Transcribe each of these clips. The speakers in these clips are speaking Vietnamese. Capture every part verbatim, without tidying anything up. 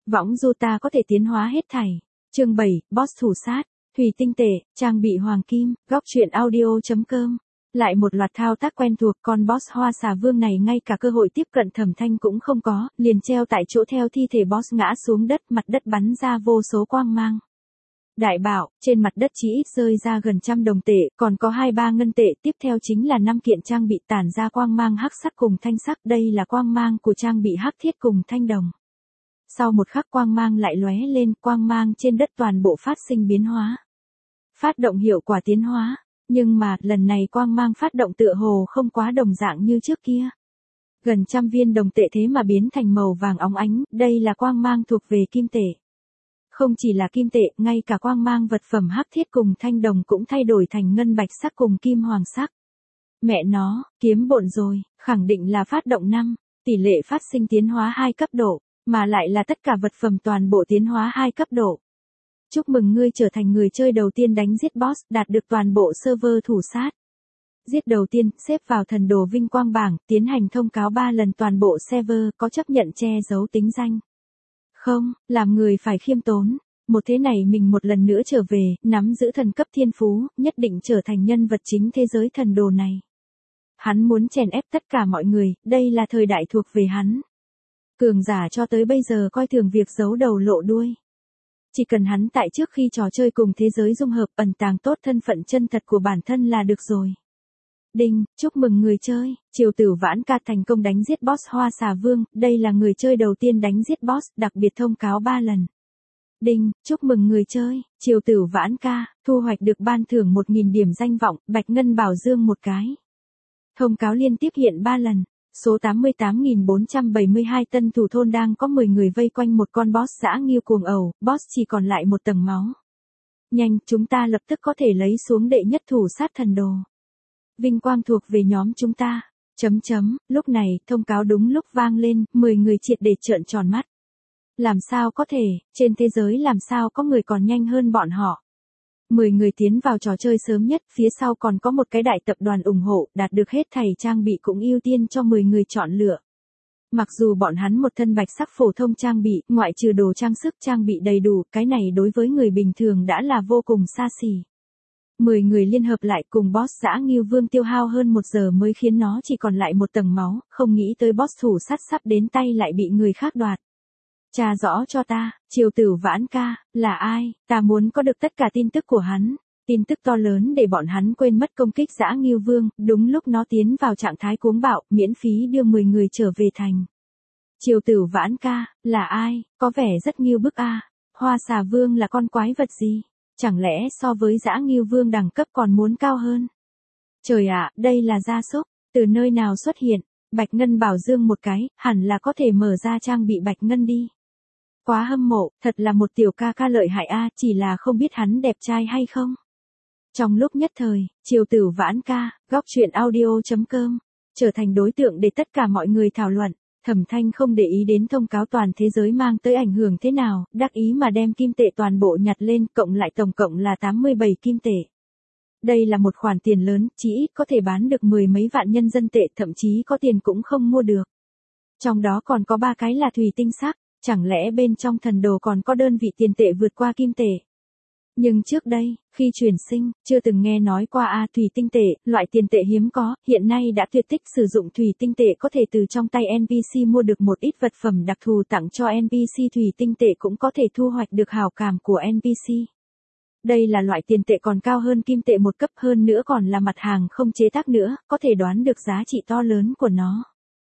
Võng du ta có thể tiến hóa hết thảy. Chương bảy, Boss thủ sát, thủy tinh tệ, trang bị hoàng kim, góc truyện audio chấm com. Lại một loạt thao tác quen thuộc, con boss hoa xà vương này ngay cả cơ hội tiếp cận Thẩm Thanh cũng không có, liền treo tại chỗ theo thi thể boss ngã xuống đất, mặt đất bắn ra vô số quang mang. Đại bảo, trên mặt đất chỉ ít rơi ra gần trăm đồng tệ, còn có hai ba ngân tệ, tiếp theo chính là năm kiện trang bị tản ra quang mang hắc sắc cùng thanh sắc, đây là quang mang của trang bị hắc thiết cùng thanh đồng. Sau một khắc quang mang lại lóe lên, quang mang trên đất toàn bộ phát sinh biến hóa. Phát động hiệu quả tiến hóa, nhưng mà, lần này quang mang phát động tựa hồ không quá đồng dạng như trước kia. Gần trăm viên đồng tệ thế mà biến thành màu vàng óng ánh, đây là quang mang thuộc về kim tệ. Không chỉ là kim tệ, ngay cả quang mang vật phẩm hắc thiết cùng thanh đồng cũng thay đổi thành ngân bạch sắc cùng kim hoàng sắc. Mẹ nó, kiếm bộn rồi, khẳng định là phát động năm, tỷ lệ phát sinh tiến hóa hai cấp độ, mà lại là tất cả vật phẩm toàn bộ tiến hóa hai cấp độ. Chúc mừng ngươi trở thành người chơi đầu tiên đánh giết boss, đạt được toàn bộ server thủ sát. Giết đầu tiên, xếp vào thần đồ vinh quang bảng, tiến hành thông cáo ba lần toàn bộ server, có chấp nhận che giấu tính danh. Không, làm người phải khiêm tốn. Một thế này mình một lần nữa trở về, nắm giữ thần cấp thiên phú, nhất định trở thành nhân vật chính thế giới thần đồ này. Hắn muốn chèn ép tất cả mọi người, đây là thời đại thuộc về hắn. Cường giả cho tới bây giờ coi thường việc giấu đầu lộ đuôi. Chỉ cần hắn tại trước khi trò chơi cùng thế giới dung hợp ẩn tàng tốt thân phận chân thật của bản thân là được rồi. Đinh, chúc mừng người chơi, Triều Tử Vãn Ca thành công đánh giết boss Hoa Xà Vương, đây là người chơi đầu tiên đánh giết boss, đặc biệt thông cáo ba lần. Đinh, chúc mừng người chơi, Triều Tử Vãn Ca, thu hoạch được ban thưởng một nghìn điểm danh vọng, bạch ngân bảo dương một cái. Thông cáo liên tiếp hiện ba lần. Số tám mươi tám nghìn bốn trăm bảy mươi hai tân thủ thôn đang có mười người vây quanh một con boss dã nghiêu cuồng ẩu, boss chỉ còn lại một tầng máu. Nhanh, chúng ta lập tức có thể lấy xuống đệ nhất thủ sát thần đồ. Vinh quang thuộc về nhóm chúng ta. Chấm chấm, lúc này, thông cáo đúng lúc vang lên, mười người triệt để trợn tròn mắt. Làm sao có thể, trên thế giới làm sao có người còn nhanh hơn bọn họ. mười người tiến vào trò chơi sớm nhất, phía sau còn có một cái đại tập đoàn ủng hộ, đạt được hết thảy trang bị cũng ưu tiên cho mười người chọn lựa. Mặc dù bọn hắn một thân bạch sắc phổ thông trang bị, ngoại trừ đồ trang sức trang bị đầy đủ, cái này đối với người bình thường đã là vô cùng xa xỉ. mười người liên hợp lại cùng boss dã nghiêu vương tiêu hao hơn một giờ mới khiến nó chỉ còn lại một tầng máu, không nghĩ tới boss thủ sát sắp đến tay lại bị người khác đoạt. Tra rõ cho ta, Triều Tử Vãn Ca, là ai, ta muốn có được tất cả tin tức của hắn, tin tức to lớn để bọn hắn quên mất công kích dã nghiêu vương, đúng lúc nó tiến vào trạng thái cuống bạo, miễn phí đưa mười người trở về thành. Triều Tử Vãn Ca, là ai, có vẻ rất nghiêu bức a. Hoa Xà Vương là con quái vật gì, chẳng lẽ so với dã nghiêu vương đẳng cấp còn muốn cao hơn. Trời ạ, đây là gia súc, từ nơi nào xuất hiện, bạch ngân bảo dương một cái, hẳn là có thể mở ra trang bị bạch ngân đi. Quá hâm mộ, thật là một tiểu ca ca lợi hại a, chỉ là không biết hắn đẹp trai hay không. Trong lúc nhất thời, Triều Tử Vãn Ca, góc truyện audio chấm com, trở thành đối tượng để tất cả mọi người thảo luận. Thẩm Thanh không để ý đến thông cáo toàn thế giới mang tới ảnh hưởng thế nào, đắc ý mà đem kim tệ toàn bộ nhặt lên, cộng lại tổng cộng là tám mươi bảy kim tệ. Đây là một khoản tiền lớn, chỉ ít có thể bán được mười mấy vạn nhân dân tệ, thậm chí có tiền cũng không mua được. Trong đó còn có ba cái là thủy tinh sắc. Chẳng lẽ bên trong thần đồ còn có đơn vị tiền tệ vượt qua kim tệ? Nhưng trước đây, khi chuyển sinh, chưa từng nghe nói qua a thủy tinh tệ, loại tiền tệ hiếm có, hiện nay đã tuyệt tích sử dụng thủy tinh tệ có thể từ trong tay en pê xê mua được một ít vật phẩm đặc thù tặng cho en pê xê, thủy tinh tệ cũng có thể thu hoạch được hảo cảm của en pê xê. Đây là loại tiền tệ còn cao hơn kim tệ một cấp, hơn nữa còn là mặt hàng không chế tác nữa, có thể đoán được giá trị to lớn của nó.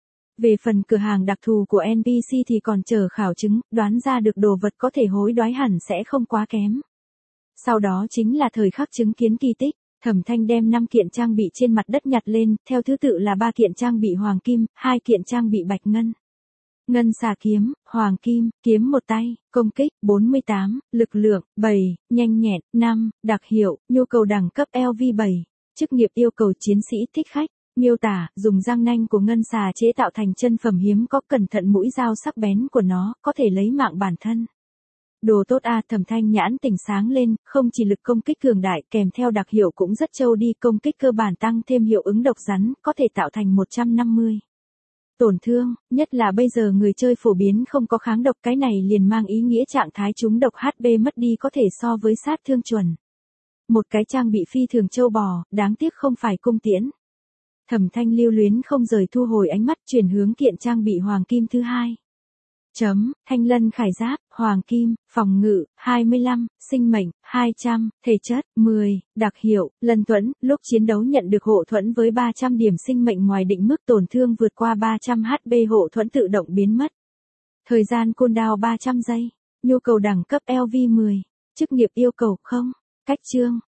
Về phần cửa hàng đặc thù của en pê xê thì còn chờ khảo chứng, đoán ra được đồ vật có thể hối đoái hẳn sẽ không quá kém. Sau đó chính là thời khắc chứng kiến kỳ tích, Thẩm Thanh đem năm kiện trang bị trên mặt đất nhặt lên, theo thứ tự là ba kiện trang bị hoàng kim, hai kiện trang bị bạch ngân. Ngân xà kiếm, hoàng kim, kiếm một tay, công kích, bốn mươi tám, lực lượng, bảy, nhanh nhẹn, năm, đặc hiệu, nhu cầu đẳng cấp lv bảy, chức nghiệp yêu cầu chiến sĩ thích khách. Miêu tả, dùng răng nanh của ngân xà chế tạo thành chân phẩm hiếm có, cẩn thận mũi dao sắc bén của nó, có thể lấy mạng bản thân. Đồ tốt a, Thẩm Thanh nhãn tỉnh sáng lên, không chỉ lực công kích cường đại, kèm theo đặc hiệu cũng rất trâu đi, công kích cơ bản tăng thêm hiệu ứng độc rắn, có thể tạo thành một trăm năm mươi. Tổn thương, nhất là bây giờ người chơi phổ biến không có kháng độc, cái này liền mang ý nghĩa trạng thái trúng độc hát pê mất đi có thể so với sát thương chuẩn. Một cái trang bị phi thường châu bò, đáng tiếc không phải cung tiễn. Thẩm Thanh lưu luyến không rời thu hồi ánh mắt, chuyển hướng kiện trang bị hoàng kim thứ hai. Chấm, Thanh Lân khải giáp, hoàng kim, phòng ngự, hai mươi lăm, sinh mệnh, hai trăm, thể chất, mười, đặc hiệu, Lân Thuẫn, lúc chiến đấu nhận được hộ thuẫn với ba trăm điểm sinh mệnh ngoài định mức tổn thương vượt qua ba trăm hát pê hộ thuẫn tự động biến mất. Thời gian cooldown ba trăm giây, nhu cầu đẳng cấp lờ vê mười, chức nghiệp yêu cầu không, cách chương.